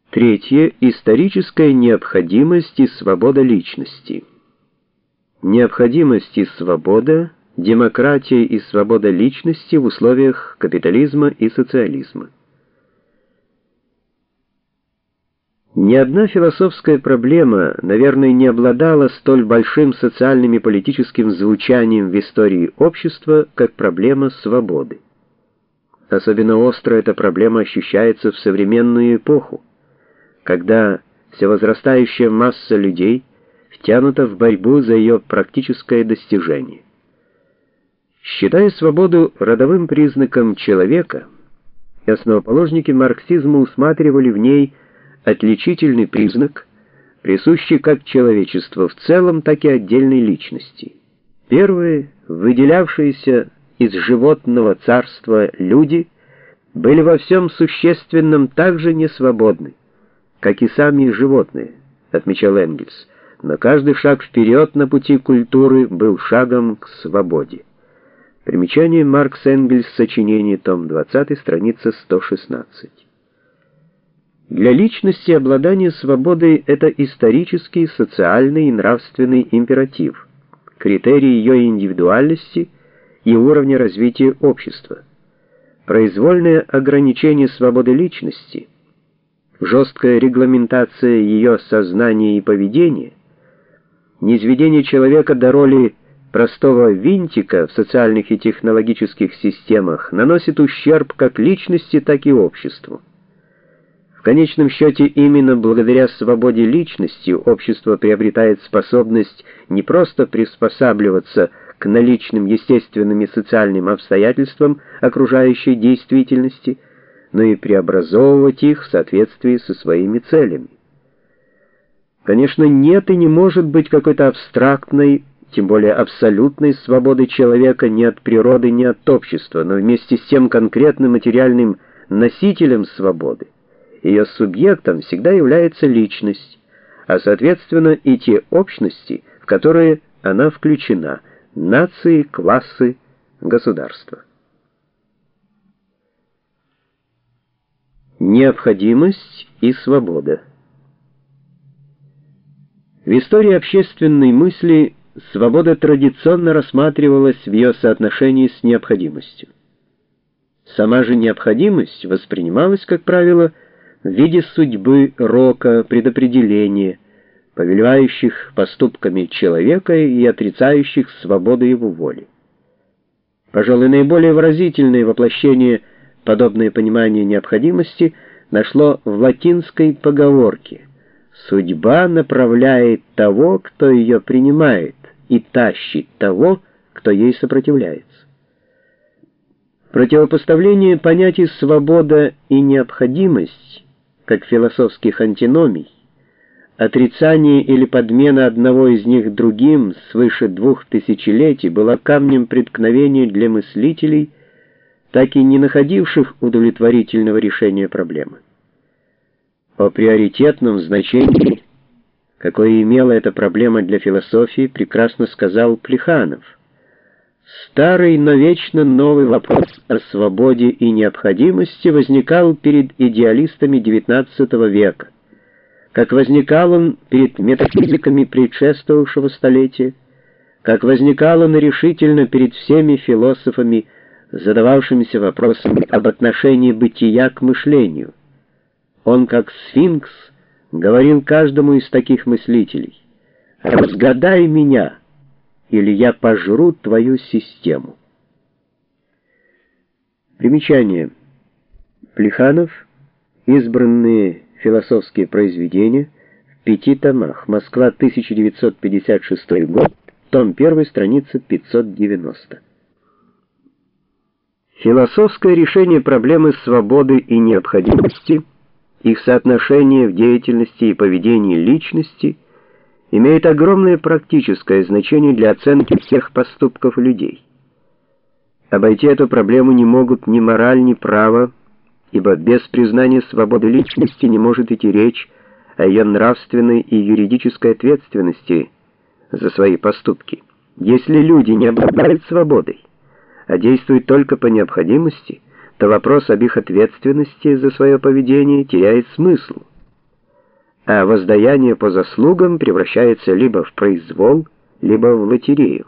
Третье. Историческая необходимость и свобода личности. Необходимость и свобода, демократия и свобода личности в условиях капитализма и социализма. Ни одна философская проблема, наверное, не обладала столь большим социальным и политическим звучанием в истории общества, как проблема свободы. Особенно остро эта проблема ощущается в современную эпоху, когда всевозрастающая масса людей втянута в борьбу за ее практическое достижение. Считая свободу родовым признаком человека, основоположники марксизма усматривали в ней отличительный признак, присущий как человечеству в целом, так и отдельной личности. Первые, выделявшиеся из животного царства люди, были во всем существенном так же несвободны, как и сами животные, отмечал Энгельс, но каждый шаг вперед на пути культуры был шагом к свободе. Примечание Маркс Энгельс, сочинение, том 20, страница 116. Для личности обладание свободой — это исторический, социальный и нравственный императив, критерий ее индивидуальности и уровня развития общества. Произвольное ограничение свободы личности, жесткая регламентация ее сознания и поведения, низведение человека до роли простого винтика в социальных и технологических системах наносит ущерб как личности, так и обществу. В конечном счете, именно благодаря свободе личности общество приобретает способность не просто приспосабливаться к наличным естественным и социальным обстоятельствам окружающей действительности, но и преобразовывать их в соответствии со своими целями. Конечно, нет и не может быть какой-то абстрактной, тем более абсолютной свободы человека ни от природы, ни от общества, но вместе с тем конкретным материальным носителем свободы, ее субъектом всегда является личность, а соответственно и те общности, в которые она включена, нации, классы, государства. Необходимость и свобода. В истории общественной мысли свобода традиционно рассматривалась в ее соотношении с необходимостью. Сама же необходимость воспринималась, как правило, в виде судьбы, рока, предопределения, повелевающих поступками человека и отрицающих свободу его воли. Пожалуй, наиболее выразительное воплощение подобное понимание необходимости нашло в латинской поговорке: «Судьба направляет того, кто ее принимает, и тащит того, кто ей сопротивляется». Противопоставление понятий «свобода» и «необходимость» как философских антиномий, отрицание или подмена одного из них другим свыше 2 тысячелетий было камнем преткновения для мыслителей, так и не находивших удовлетворительного решения проблемы. О приоритетном значении, какое имела эта проблема для философии, прекрасно сказал Плеханов. Старый, но вечно новый вопрос о свободе и необходимости возникал перед идеалистами XIX века, как возникал он перед метафизиками предшествовавшего столетия, как возникал он решительно перед всеми философами, задававшимися вопросами об отношении бытия к мышлению. Он, как сфинкс, говорил каждому из таких мыслителей: «Разгадай меня, или я пожру твою систему». Примечание. Плеханов. Избранные философские произведения в 5 томах. Москва, 1956 год. Том 1, страница 590. Философское решение проблемы свободы и необходимости, их соотношение в деятельности и поведении личности, имеет огромное практическое значение для оценки всех поступков людей. Обойти эту проблему не могут ни мораль, ни право, ибо без признания свободы личности не может идти речь о ее нравственной и юридической ответственности за свои поступки. Если люди не обладают свободой, а действуют только по необходимости, то вопрос об их ответственности за свое поведение теряет смысл. а воздаяние по заслугам превращается либо в произвол, либо в лотерею.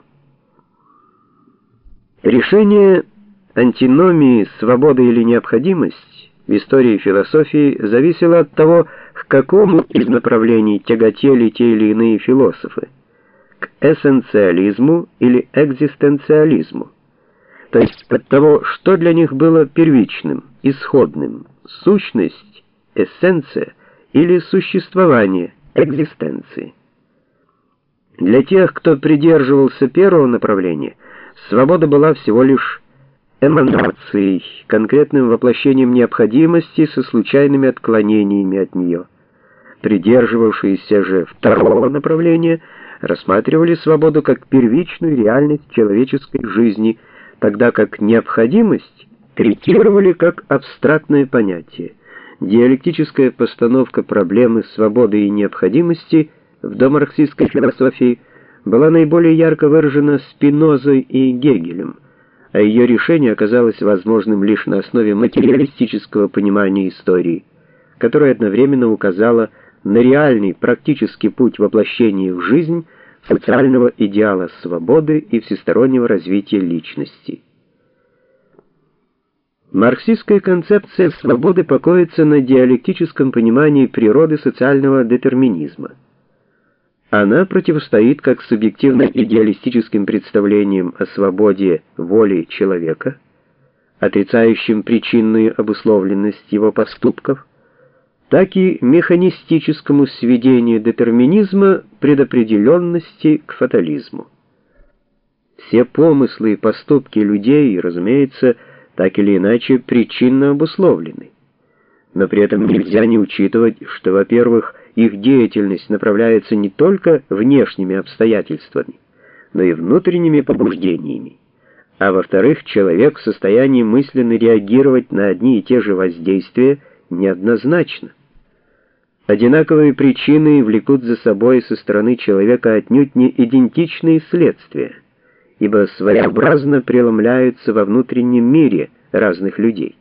Решение антиномии свобода или необходимость в истории философии зависело от того, к какому из направлений тяготели те или иные философы, к эссенциализму или экзистенциализму, то есть от того, что для них было первичным, исходным, сущность, эссенция или существование, экзистенции. Для тех, кто придерживался первого направления, свобода была всего лишь эманацией, конкретным воплощением необходимости со случайными отклонениями от нее. Придерживавшиеся же второго направления рассматривали свободу как первичную реальность человеческой жизни, тогда как необходимость третировали как абстрактное понятие. Диалектическая постановка проблемы свободы и необходимости в домарксистской философии была наиболее ярко выражена Спинозой и Гегелем, а ее решение оказалось возможным лишь на основе материалистического понимания истории, которое одновременно указало на реальный практический путь воплощения в жизнь социального идеала свободы и всестороннего развития личности. Марксистская концепция свободы покоится на диалектическом понимании природы социального детерминизма. Она противостоит как субъективно-идеалистическим представлениям о свободе воли человека, отрицающим причинную обусловленность его поступков, так и механистическому сведению детерминизма предопределенности к фатализму. Все помыслы и поступки людей, разумеется, так или иначе причинно обусловлены. Но при этом нельзя не учитывать, что, во-первых, их деятельность направляется не только внешними обстоятельствами, но и внутренними побуждениями, а во-вторых, человек в состоянии мысленно реагировать на одни и те же воздействия неоднозначно. Одинаковые причины влекут за собой со стороны человека отнюдь не идентичные следствия, ибо своеобразно преломляются во внутреннем мире разных людей.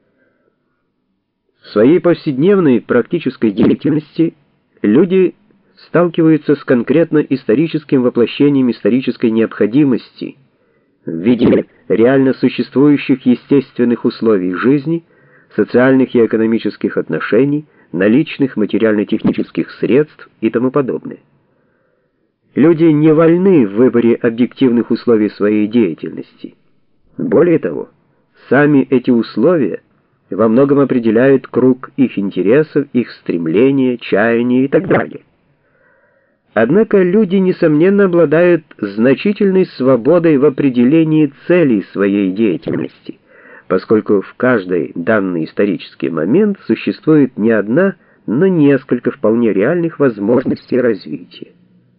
В своей повседневной практической деятельности люди сталкиваются с конкретно историческим воплощением исторической необходимости в виде реально существующих естественных условий жизни, социальных и экономических отношений, наличных материально-технических средств и тому подобное. Люди не вольны в выборе объективных условий своей деятельности. Более того, сами эти условия во многом определяют круг их интересов, их стремления, чаяния и так далее. Однако люди, несомненно, обладают значительной свободой в определении целей своей деятельности, поскольку в каждый данный исторический момент существует не одна, но несколько вполне реальных возможностей развития.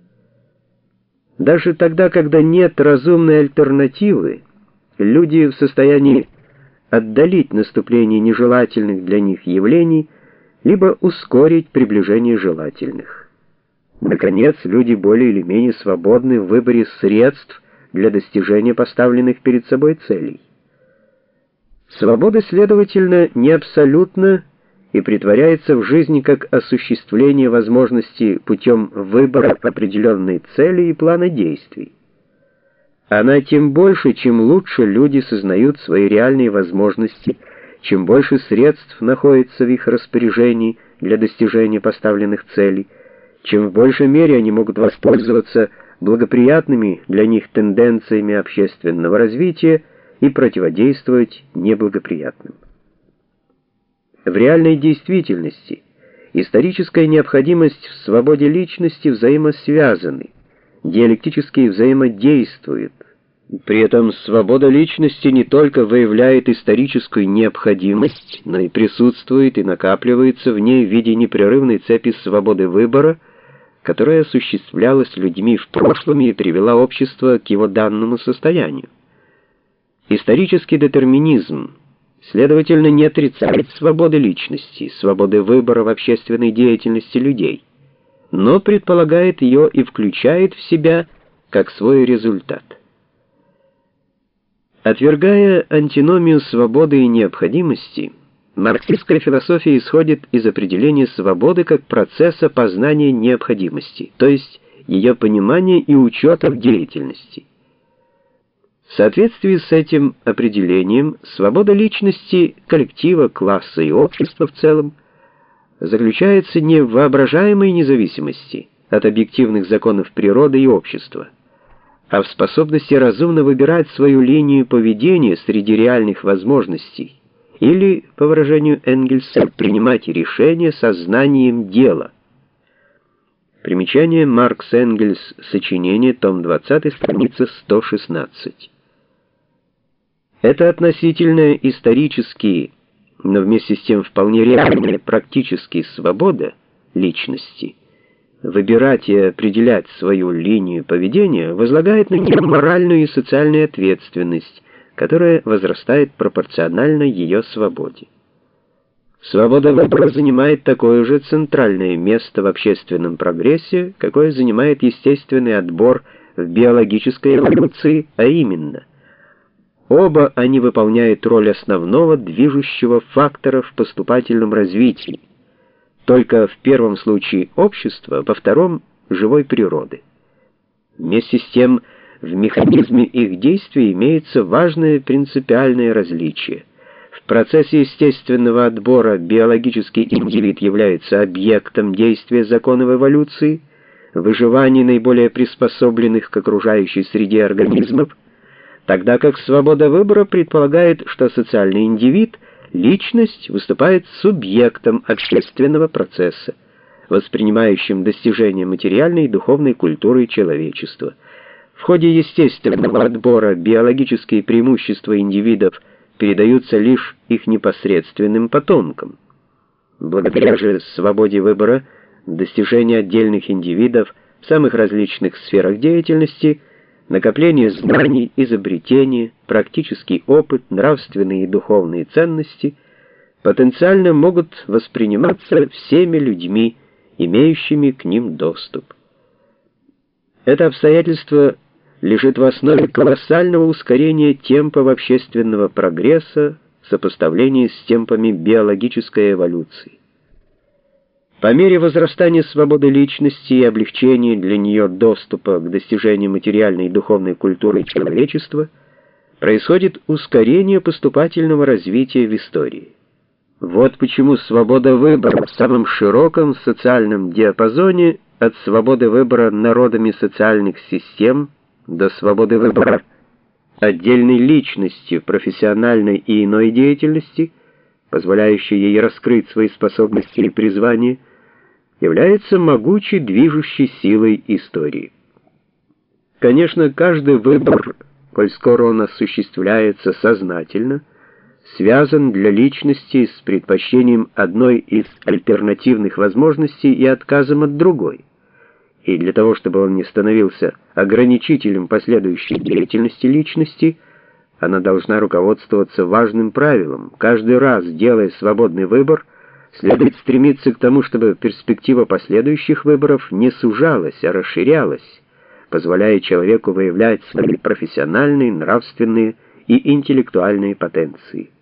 Даже тогда, когда нет разумной альтернативы, люди в состоянии отдалить наступление нежелательных для них явлений, либо ускорить приближение желательных. Наконец, люди более или менее свободны в выборе средств для достижения поставленных перед собой целей. Свобода, следовательно, не абсолютна и претворяется в жизни как осуществление возможности путем выбора определенной цели и плана действий. Она тем больше, чем лучше люди сознают свои реальные возможности, чем больше средств находится в их распоряжении для достижения поставленных целей, чем в большей мере они могут воспользоваться благоприятными для них тенденциями общественного развития и противодействовать неблагоприятным. В реальной действительности историческая необходимость в свободе личности взаимосвязаны, диалектически взаимодействуют. При этом свобода личности не только выявляет историческую необходимость, но и присутствует и накапливается в ней в виде непрерывной цепи свободы выбора, которая осуществлялась людьми в прошлом и привела общество к его данному состоянию. Исторический детерминизм, следовательно, не отрицает свободы личности, свободы выбора в общественной деятельности людей, но предполагает ее и включает в себя как свой результат. Отвергая антиномию свободы и необходимости, Марксистская философия исходит из определения свободы как процесса познания необходимости, то есть ее понимания и учета в деятельности. В соответствии с этим определением, свобода личности, коллектива, класса и общества в целом заключается не в воображаемой независимости от объективных законов природы и общества, а в способности разумно выбирать свою линию поведения среди реальных возможностей или, по выражению Энгельса, принимать решения сознанием дела. Примечание Маркс Энгельс, сочинение, том 20, страница 116. Это относительная исторически, но вместе с тем вполне реальная практически свобода личности выбирать и определять свою линию поведения возлагает на нее моральную и социальную ответственность, которая возрастает пропорционально ее свободе. Свобода выбора занимает такое же центральное место в общественном прогрессе, какое занимает естественный отбор в биологической эволюции, а именно, оба они выполняют роль основного движущего фактора в поступательном развитии, только в первом случае общества, во втором — живой природы. Вместе с тем, в механизме их действий имеется важное принципиальное различие. В процессе естественного отбора биологический индивид является объектом действия законов эволюции, выживания наиболее приспособленных к окружающей среде организмов, тогда как свобода выбора предполагает, что социальный индивид, личность, выступает субъектом общественного процесса, воспринимающим достижения материальной и духовной культуры человечества. В ходе естественного отбора биологические преимущества индивидов передаются лишь их непосредственным потомкам. Благодаря же свободе выбора достижения отдельных индивидов в самых различных сферах деятельности, накопление знаний, изобретения, практический опыт, нравственные и духовные ценности потенциально могут восприниматься всеми людьми, имеющими к ним доступ. Это обстоятельство лежит в основе колоссального ускорения темпов общественного прогресса в сопоставлении с темпами биологической эволюции. По мере возрастания свободы личности и облегчения для нее доступа к достижению материальной и духовной культуры человечества происходит ускорение поступательного развития в истории. Вот почему свобода выбора в самом широком социальном диапазоне от свободы выбора народами социальных систем до свободы выбора отдельной личности в профессиональной и иной деятельности, позволяющей ей раскрыть свои способности и призвания, является могучей движущей силой истории. Конечно, каждый выбор, коль скоро он осуществляется сознательно, связан для личности с предпочтением одной из альтернативных возможностей и отказом от другой. И для того, чтобы он не становился ограничителем последующей деятельности личности, она должна руководствоваться важным правилом: каждый раз, делая свободный выбор, следует стремиться к тому, чтобы перспектива последующих выборов не сужалась, а расширялась, позволяя человеку выявлять свои профессиональные, нравственные и интеллектуальные потенции.